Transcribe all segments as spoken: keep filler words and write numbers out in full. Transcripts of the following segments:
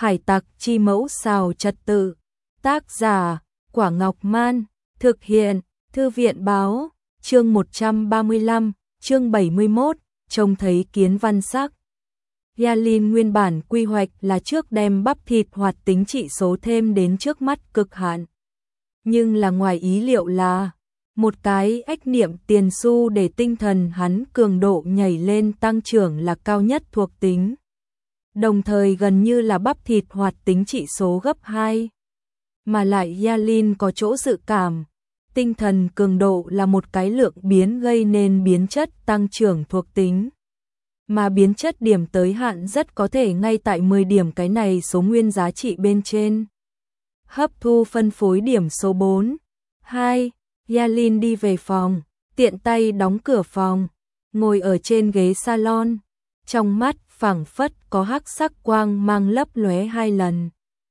Hải tặc chi mẫu xào trật tự. Tác giả, Quả Ngọc Man. Thực hiện, Thư viện báo. Chương một trăm ba mươi lăm, chương bảy mươi mốt, trông thấy kiến văn sắc. Yalin nguyên bản quy hoạch là trước đem bắp thịt hoạt tính trị số thêm đến trước mắt cực hạn. Nhưng là ngoài ý liệu là, một cái ách niệm tiền xu để tinh thần hắn cường độ nhảy lên tăng trưởng là cao nhất thuộc tính. Đồng thời gần như là bắp thịt hoạt tính trị số gấp hai. Mà lại Yalin có chỗ dự cảm, tinh thần cường độ là một cái lượng biến gây nên biến chất tăng trưởng thuộc tính. Mà biến chất điểm tới hạn rất có thể ngay tại mười điểm cái này số nguyên giá trị bên trên. Hấp thu phân phối điểm số bốn. hai. Yalin đi về phòng, tiện tay đóng cửa phòng, ngồi ở trên ghế salon, trong mắt phảng phất có hắc sắc quang mang lấp lóe hai lần.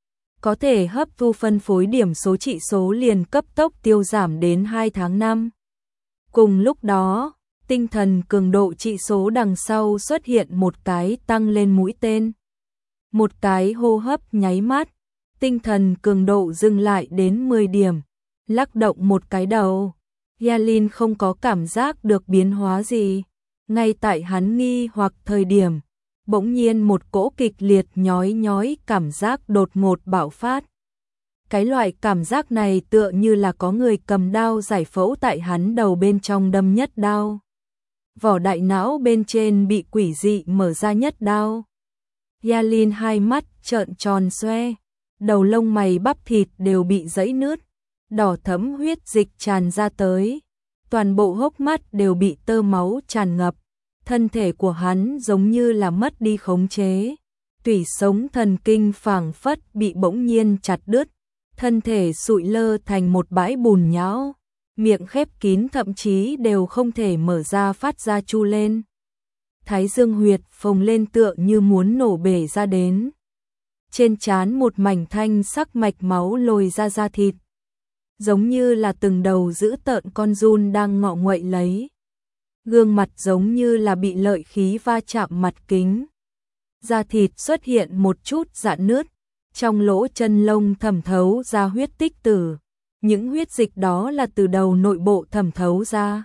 Có thể hấp thu phân phối điểm số trị số liền cấp tốc tiêu giảm đến hai tháng năm. Cùng lúc đó, tinh thần cường độ trị số đằng sau xuất hiện một cái tăng lên mũi tên. Một cái hô hấp nháy mắt, tinh thần cường độ dừng lại đến mười điểm, lắc động một cái đầu. Yalin không có cảm giác được biến hóa gì. Ngay tại hắn nghi hoặc thời điểm, bỗng nhiên một cỗ kịch liệt nhói nhói cảm giác đột ngột bạo phát. Cái loại cảm giác này tựa như là có người cầm đao giải phẫu tại hắn đầu bên trong đâm nhất đao. Vỏ đại não bên trên bị quỷ dị mở ra nhất đao. Yalin hai mắt trợn tròn xoe, đầu lông mày bắp thịt đều bị giãy nứt, đỏ thẫm huyết dịch tràn ra tới, toàn bộ hốc mắt đều bị tơ máu tràn ngập. Thân thể của hắn giống như là mất đi khống chế, tủy sống thần kinh phảng phất bị bỗng nhiên chặt đứt, thân thể sụi lơ thành một bãi bùn nhão, miệng khép kín thậm chí đều không thể mở ra phát ra chu lên. Thái dương huyệt phồng lên tựa như muốn nổ bể ra đến. Trên trán một mảnh thanh sắc mạch máu lồi ra da thịt, giống như là từng đầu dữ tợn con giun đang ngọ nguậy lấy. Gương mặt giống như là bị lợi khí va chạm mặt kính. Da thịt xuất hiện một chút rạn nứt, trong lỗ chân lông thẩm thấu ra huyết tích tử. Những huyết dịch đó là từ đầu nội bộ thẩm thấu ra.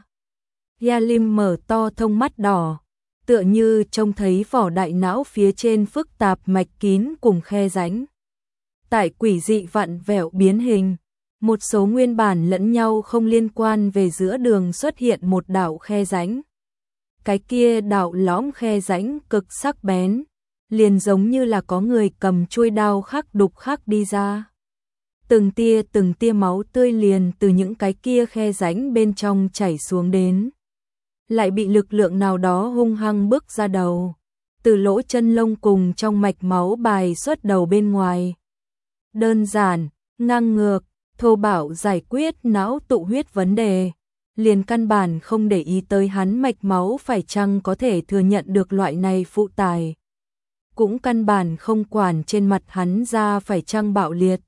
Yalin mở to thông mắt đỏ, tựa như trông thấy vỏ đại não phía trên phức tạp mạch kín cùng khe rãnh. Tại quỷ dị vặn vẹo biến hình, một số nguyên bản lẫn nhau không liên quan về giữa đường xuất hiện một đạo khe rãnh. Cái kia đạo lõm khe rãnh cực sắc bén, liền giống như là có người cầm chuôi đao khắc đục khắc đi ra. Từng tia từng tia máu tươi liền từ những cái kia khe rãnh bên trong chảy xuống đến. Lại bị lực lượng nào đó hung hăng bước ra đầu, từ lỗ chân lông cùng trong mạch máu bài xuất đầu bên ngoài. Đơn giản, ngang ngược, thô bạo giải quyết não tụ huyết vấn đề, liền căn bản không để ý tới hắn mạch máu phải chăng có thể thừa nhận được loại này phụ tải. Cũng căn bản không quản trên mặt hắn ra phải chăng bạo liệt.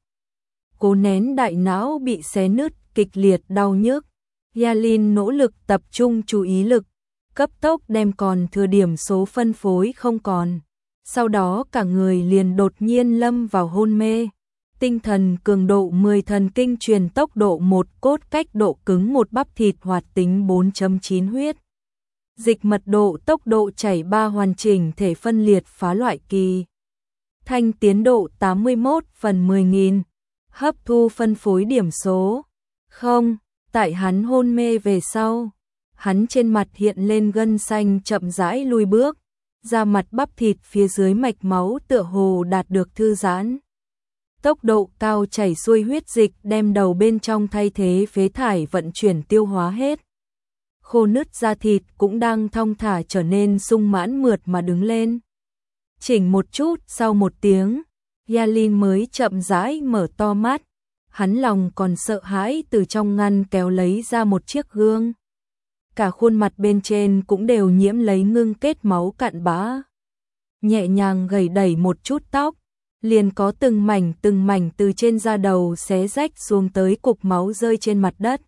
Cố nén đại não bị xé nứt kịch liệt đau nhức, Yalin nỗ lực tập trung chú ý lực, cấp tốc đem còn thừa điểm số phân phối không còn. Sau đó cả người liền đột nhiên lâm vào hôn mê. Tinh thần cường độ mười, thần kinh truyền tốc độ một, cốt cách độ cứng một, bắp thịt hoạt tính bốn chấm chín, huyết dịch mật độ tốc độ chảy ba, hoàn chỉnh thể phân liệt phá loại kỳ thanh tiến độ tám mươi mốt phần mười nghìn, hấp thu phân phối điểm số không. Tại hắn hôn mê về sau, hắn trên mặt hiện lên gân xanh chậm rãi lùi bước, da mặt bắp thịt phía dưới mạch máu tựa hồ đạt được thư giãn. Tốc độ cao chảy xuôi huyết dịch đem đầu bên trong thay thế phế thải vận chuyển tiêu hóa hết. Khô nứt da thịt cũng đang thong thả trở nên sung mãn mượt mà đứng lên. Chỉnh một chút sau một tiếng, Yalin mới chậm rãi mở to mắt. Hắn lòng còn sợ hãi từ trong ngăn kéo lấy ra một chiếc gương. Cả khuôn mặt bên trên cũng đều nhiễm lấy ngưng kết máu cặn bã. Nhẹ nhàng gẩy đẩy một chút tóc, liền có từng mảnh từng mảnh từ trên da đầu xé rách xuống tới cục máu rơi trên mặt đất.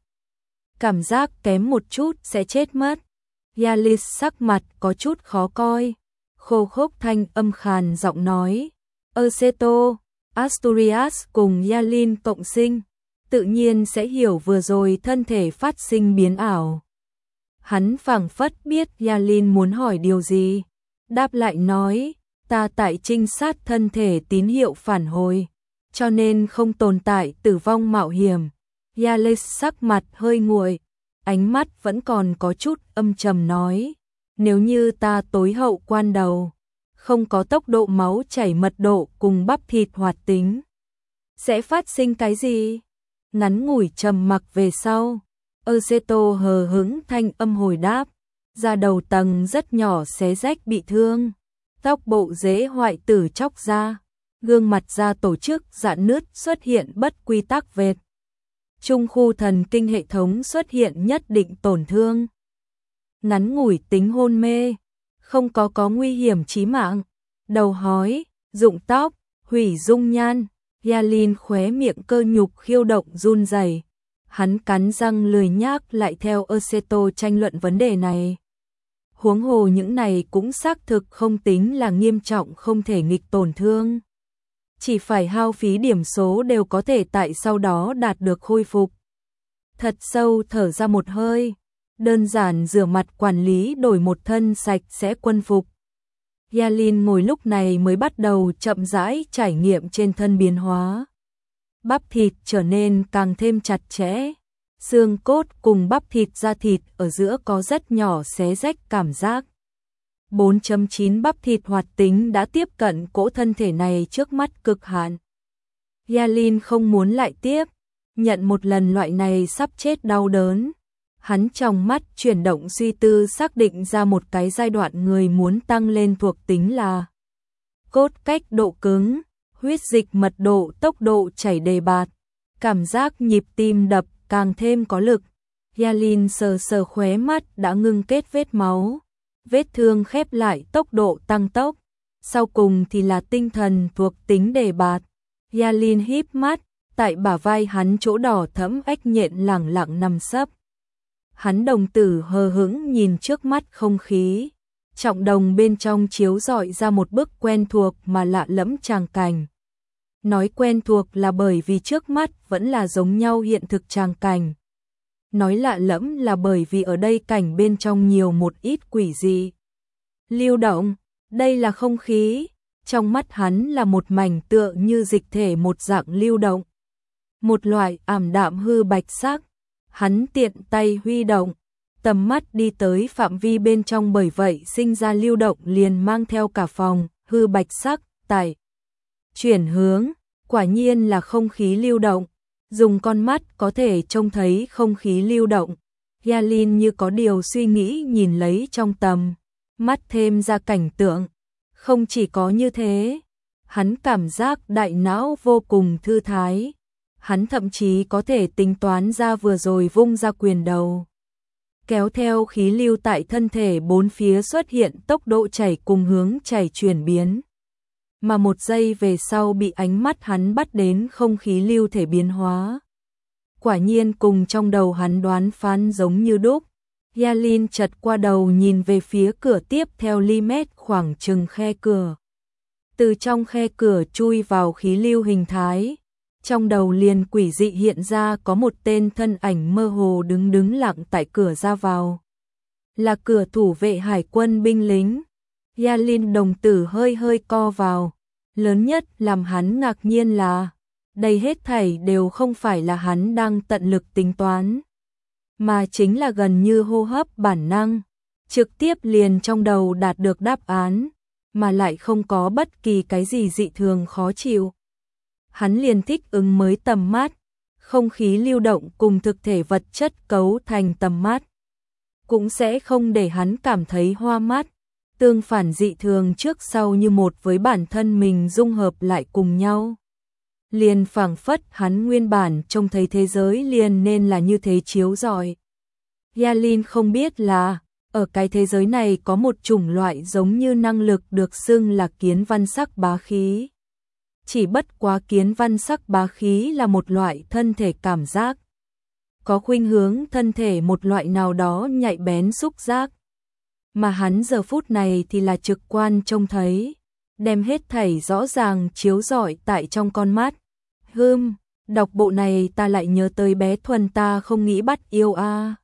Cảm giác kém một chút sẽ chết mất. Yalin sắc mặt có chút khó coi, khô khốc thanh âm khàn giọng nói, Aceto, Asturias cùng Yalin cộng sinh, tự nhiên sẽ hiểu vừa rồi thân thể phát sinh biến ảo. Hắn phảng phất biết Yalin muốn hỏi điều gì, đáp lại nói, ta tại trinh sát thân thể tín hiệu phản hồi, cho nên không tồn tại tử vong mạo hiểm. Yalin sắc mặt hơi nguội, ánh mắt vẫn còn có chút âm trầm nói, nếu như ta tối hậu quan đầu, không có tốc độ máu chảy mật độ cùng bắp thịt hoạt tính, sẽ phát sinh cái gì? Ngắn ngủi trầm mặc về sau, Aceto hờ hững thanh âm hồi đáp, da đầu tầng rất nhỏ xé rách bị thương, tóc bộ rễ hoại tử chóc ra, gương mặt da tổ chức rạn nứt xuất hiện bất quy tắc vệt. Trung khu thần kinh hệ thống xuất hiện nhất định tổn thương. Ngắn ngủi tính hôn mê, không có có nguy hiểm chí mạng. Đầu hói, rụng tóc, hủy dung nhan. Yalin khóe miệng cơ nhục khiêu động run rẩy. Hắn cắn răng lười nhác lại theo Aceto tranh luận vấn đề này. Huống hồ những này cũng xác thực không tính là nghiêm trọng không thể nghịch tổn thương. Chỉ phải hao phí điểm số đều có thể tại sau đó đạt được khôi phục. Thật sâu thở ra một hơi, đơn giản rửa mặt quản lý đổi một thân sạch sẽ quân phục. Yalin ngồi lúc này mới bắt đầu chậm rãi trải nghiệm trên thân biến hóa. Bắp thịt trở nên càng thêm chặt chẽ, xương cốt cùng bắp thịt da thịt ở giữa có rất nhỏ xé rách cảm giác. bốn chấm chín bắp thịt hoạt tính đã tiếp cận cỗ thân thể này trước mắt cực hạn. Yalin không muốn lại tiếp, nhận một lần loại này sắp chết đau đớn. Hắn trong mắt chuyển động suy tư xác định ra một cái giai đoạn người muốn tăng lên thuộc tính là cốt cách độ cứng, huyết dịch mật độ tốc độ chảy đề bạt, cảm giác nhịp tim đập càng thêm có lực. Yalin sờ sờ khóe mắt đã ngưng kết vết máu. Vết thương khép lại tốc độ tăng tốc, sau cùng thì là tinh thần thuộc tính đề bạt. Yalin híp mắt, tại bả vai hắn chỗ đỏ thẫm ếch nhện lẳng lặng nằm sấp. Hắn đồng tử hờ hững nhìn trước mắt không khí, trọng đồng bên trong chiếu rọi ra một bức quen thuộc mà lạ lẫm tràng cảnh. Nói quen thuộc là bởi vì trước mắt vẫn là giống nhau hiện thực tràng cảnh. Nói lạ lẫm là bởi vì ở đây cảnh bên trong nhiều một ít quỷ dị. Lưu động, đây là không khí, trong mắt hắn là một mảnh tựa như dịch thể một dạng lưu động. Một loại ảm đạm hư bạch sắc, hắn tiện tay huy động, tầm mắt đi tới phạm vi bên trong bởi vậy sinh ra lưu động liền mang theo cả phòng, hư bạch sắc, tải. Chuyển hướng, quả nhiên là không khí lưu động. Dùng con mắt có thể trông thấy không khí lưu động. Yalin như có điều suy nghĩ nhìn lấy trong tầm mắt thêm ra cảnh tượng. Không chỉ có như thế, hắn cảm giác đại não vô cùng thư thái. Hắn thậm chí có thể tính toán ra vừa rồi vung ra quyền đầu, kéo theo khí lưu tại thân thể bốn phía xuất hiện tốc độ chảy cùng hướng chảy chuyển biến. Mà một giây về sau bị ánh mắt hắn bắt đến không khí lưu thể biến hóa. Quả nhiên cùng trong đầu hắn đoán phán giống như đúc. Yalin chật qua đầu nhìn về phía cửa tiếp theo ly mét khoảng chừng khe cửa. Từ trong khe cửa chui vào khí lưu hình thái. Trong đầu liền quỷ dị hiện ra có một tên thân ảnh mơ hồ đứng đứng lặng tại cửa ra vào. Là cửa thủ vệ hải quân binh lính. Yalin đồng tử hơi hơi co vào. Lớn nhất làm hắn ngạc nhiên là đây hết thảy đều không phải là hắn đang tận lực tính toán, mà chính là gần như hô hấp bản năng, trực tiếp liền trong đầu đạt được đáp án, mà lại không có bất kỳ cái gì dị thường khó chịu. Hắn liền thích ứng mới tầm mắt, không khí lưu động cùng thực thể vật chất cấu thành tầm mắt, cũng sẽ không để hắn cảm thấy hoa mắt. Tương phản dị thường trước sau như một với bản thân mình dung hợp lại cùng nhau. Liền phảng phất hắn nguyên bản trông thấy thế giới liền nên là như thế chiếu rọi. Yalin không biết là, ở cái thế giới này có một chủng loại giống như năng lực được xưng là kiến văn sắc bá khí. Chỉ bất quá kiến văn sắc bá khí là một loại thân thể cảm giác. Có khuynh hướng thân thể một loại nào đó nhạy bén xúc giác. Mà hắn giờ phút này thì là trực quan trông thấy. đem hết thảy rõ ràng chiếu rọi tại trong con mắt. Hừm, đọc bộ này ta lại nhớ tới bé Thuần ta không nghĩ bắt yêu a.